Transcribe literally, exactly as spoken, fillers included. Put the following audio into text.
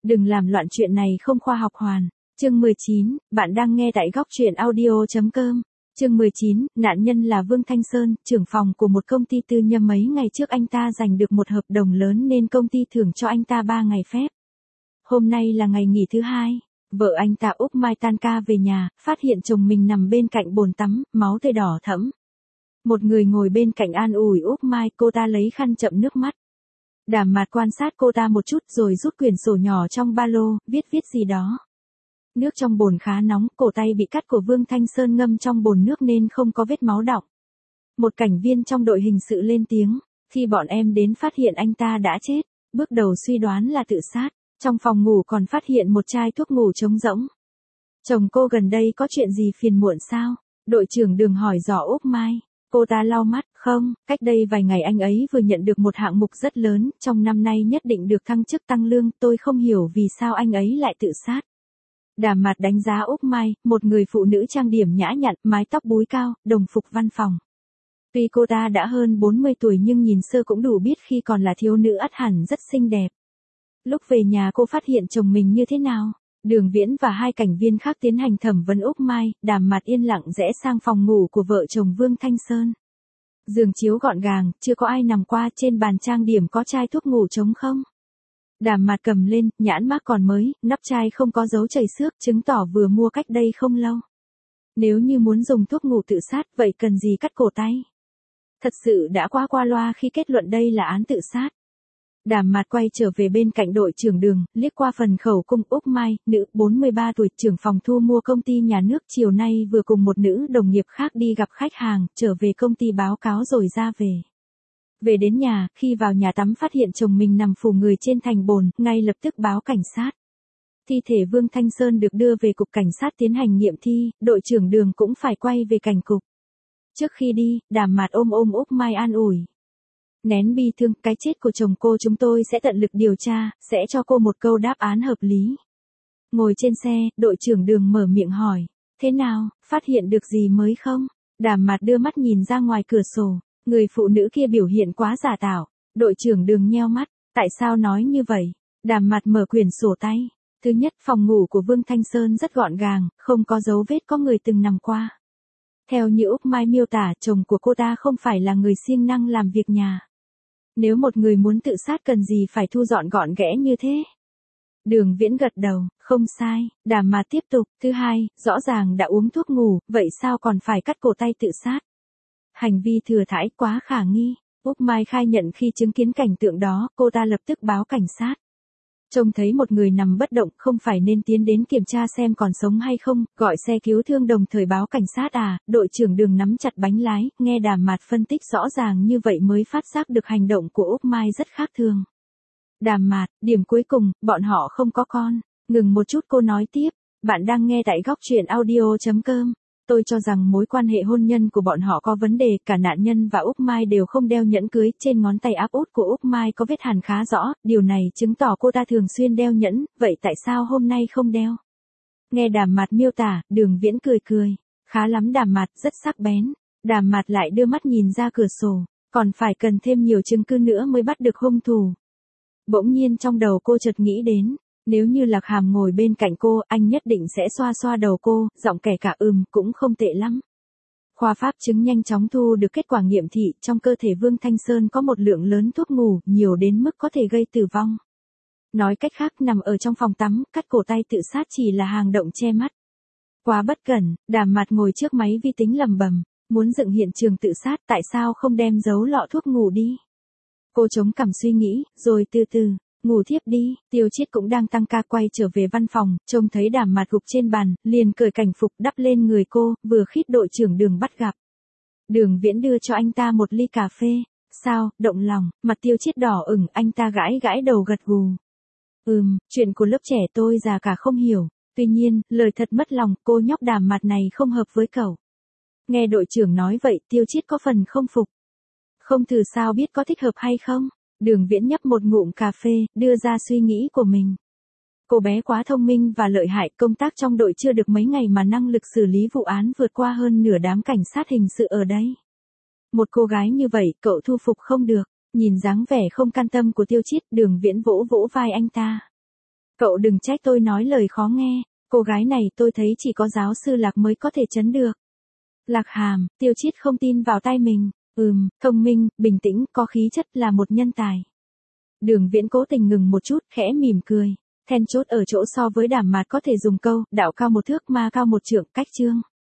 Đừng làm loạn, chuyện này không khoa học hoàn. Chương mười chín, bạn đang nghe tại góc truyện audio.com. Chương mười chín, nạn nhân là Vương Thanh Sơn, trưởng phòng của một công ty tư nhân. Mấy ngày trước anh ta giành được một hợp đồng lớn nên công ty thưởng cho anh ta ba ngày phép. Hôm nay là ngày nghỉ thứ hai. Vợ anh ta Úc Mai tan ca về nhà, phát hiện chồng mình nằm bên cạnh bồn tắm, máu tươi đỏ thẫm. Một người ngồi bên cạnh an ủi Úc Mai, cô ta lấy khăn chậm nước mắt. Đàm Mạt quan sát cô ta một chút rồi rút quyển sổ nhỏ trong ba lô, viết viết gì đó. Nước trong bồn khá nóng, cổ tay bị cắt của Vương Thanh Sơn ngâm trong bồn nước nên không có vết máu đọng. Một cảnh viên trong đội hình sự lên tiếng, khi bọn em đến phát hiện anh ta đã chết, bước đầu suy đoán là tự sát. Trong phòng ngủ còn phát hiện một chai thuốc ngủ trống rỗng. Chồng cô gần đây có chuyện gì phiền muộn sao? Đội trưởng Đường hỏi dò Úc Mai. Cô ta lau mắt, không, cách đây vài ngày anh ấy vừa nhận được một hạng mục rất lớn, trong năm nay nhất định được thăng chức tăng lương, tôi không hiểu vì sao anh ấy lại tự sát. Đàm Mạt đánh giá Úc Mai, một người phụ nữ trang điểm nhã nhặn, mái tóc búi cao, đồng phục văn phòng. Tuy cô ta đã hơn bốn mươi tuổi nhưng nhìn sơ cũng đủ biết khi còn là thiếu nữ ắt hẳn rất xinh đẹp. Lúc về nhà cô phát hiện chồng mình như thế nào? Đường Viễn và hai cảnh viên khác tiến hành thẩm vấn Úc Mai, Đàm Mạt yên lặng rẽ sang phòng ngủ của vợ chồng Vương Thanh Sơn. Giường chiếu gọn gàng, chưa có ai nằm qua, trên bàn trang điểm có chai thuốc ngủ trống không? Đàm Mạt cầm lên, nhãn mác còn mới, nắp chai không có dấu chảy xước, chứng tỏ vừa mua cách đây không lâu. Nếu như muốn dùng thuốc ngủ tự sát, vậy cần gì cắt cổ tay? Thật sự đã quá qua loa khi kết luận đây là án tự sát. Đàm Mạt quay trở về bên cạnh đội trưởng Đường, liếc qua phần khẩu cung. Úc Mai, nữ, bốn mươi ba tuổi, trưởng phòng thu mua công ty nhà nước, chiều nay vừa cùng một nữ đồng nghiệp khác đi gặp khách hàng, trở về công ty báo cáo rồi ra về. Về đến nhà, khi vào nhà tắm phát hiện chồng mình nằm phủ người trên thành bồn, ngay lập tức báo cảnh sát. Thi thể Vương Thanh Sơn được đưa về cục cảnh sát tiến hành nghiệm thi, đội trưởng Đường cũng phải quay về cảnh cục. Trước khi đi, Đàm Mạt ôm ôm Úc Mai an ủi. Nén bi thương, cái chết của chồng cô chúng tôi sẽ tận lực điều tra, sẽ cho cô một câu đáp án hợp lý. Ngồi trên xe, đội trưởng Đường mở miệng hỏi, thế nào, phát hiện được gì mới không? Đàm Mạt đưa mắt nhìn ra ngoài cửa sổ, người phụ nữ kia biểu hiện quá giả tạo. Đội trưởng Đường nheo mắt, tại sao nói như vậy? Đàm Mạt mở quyển sổ tay. Thứ nhất, phòng ngủ của Vương Thanh Sơn rất gọn gàng, không có dấu vết có người từng nằm qua. Theo như Úc Mai miêu tả, chồng của cô ta không phải là người siêng năng làm việc nhà. Nếu một người muốn tự sát cần gì phải thu dọn gọn ghẽ như thế? Đường Viễn gật đầu, không sai. Đàm Mạt tiếp tục, thứ hai, rõ ràng đã uống thuốc ngủ, vậy sao còn phải cắt cổ tay tự sát? Hành vi thừa thãi quá khả nghi. Úc Mai khai nhận khi chứng kiến cảnh tượng đó, cô ta lập tức báo cảnh sát. Trông thấy một người nằm bất động, không phải nên tiến đến kiểm tra xem còn sống hay không, gọi xe cứu thương đồng thời báo cảnh sát à? Đội trưởng Đường nắm chặt bánh lái, nghe Đàm Mạt phân tích rõ ràng như vậy mới phát giác được hành động của Úc Mai rất khác thường. Đàm Mạt, điểm cuối cùng, bọn họ không có con. Ngừng một chút cô nói tiếp, bạn đang nghe tại góc truyện audio.com. Tôi cho rằng mối quan hệ hôn nhân của bọn họ có vấn đề, cả nạn nhân và Úc Mai đều không đeo nhẫn cưới, trên ngón tay áp út của Úc Mai có vết hằn khá rõ, điều này chứng tỏ cô ta thường xuyên đeo nhẫn, vậy tại sao hôm nay không đeo? Nghe Đàm Mạt miêu tả, Đường Viễn cười cười, khá lắm Đàm Mạt, rất sắc bén. Đàm Mạt lại đưa mắt nhìn ra cửa sổ, còn phải cần thêm nhiều chứng cứ nữa mới bắt được hung thủ. Bỗng nhiên trong đầu cô chợt nghĩ đến, nếu như Lạc Hàm ngồi bên cạnh cô, anh nhất định sẽ xoa xoa đầu cô, giọng kể cả ừm, cũng không tệ lắm. Khoa pháp chứng nhanh chóng thu được kết quả nghiệm thị, trong cơ thể Vương Thanh Sơn có một lượng lớn thuốc ngủ, nhiều đến mức có thể gây tử vong. Nói cách khác, nằm ở trong phòng tắm, cắt cổ tay tự sát chỉ là hàng động che mắt. Quá bất cẩn. Đàm Mạt ngồi trước máy vi tính lầm bầm, muốn dựng hiện trường tự sát, tại sao không đem giấu lọ thuốc ngủ đi? Cô chống cằm suy nghĩ, rồi từ từ, ngủ thiếp đi. Tiêu Chiết cũng đang tăng ca quay trở về văn phòng, trông thấy Đàm Mạt gục trên bàn, liền cởi cảnh phục đắp lên người cô, vừa khít đội trưởng Đường bắt gặp. Đường Viễn đưa cho anh ta một ly cà phê. Sao, động lòng? Mặt Tiêu Chiết đỏ ửng, anh ta gãi gãi đầu gật gù. Ừm, chuyện của lớp trẻ tôi già cả không hiểu. Tuy nhiên, lời thật mất lòng, cô nhóc Đàm Mạt này không hợp với cậu. Nghe đội trưởng nói vậy, Tiêu Chiết có phần không phục. Không thử sao biết có thích hợp hay không? Đường Viễn nhấp một ngụm cà phê, đưa ra suy nghĩ của mình. Cô bé quá thông minh và lợi hại, công tác trong đội chưa được mấy ngày mà năng lực xử lý vụ án vượt qua hơn nửa đám cảnh sát hình sự ở đây. Một cô gái như vậy, cậu thu phục không được. Nhìn dáng vẻ không can tâm của Tiêu Chiết, Đường Viễn vỗ vỗ vai anh ta. Cậu đừng trách tôi nói lời khó nghe, cô gái này tôi thấy chỉ có giáo sư Lạc mới có thể chấn được. Lạc Hàm, Tiêu Chiết không tin vào tai mình, ừm, thông minh, bình tĩnh, có khí chất là một nhân tài. Đường Viễn cố tình ngừng một chút, khẽ mỉm cười. Then chốt ở chỗ so với Đàm Mạt có thể dùng câu, đạo cao một thước ma cao một trượng, cách chương.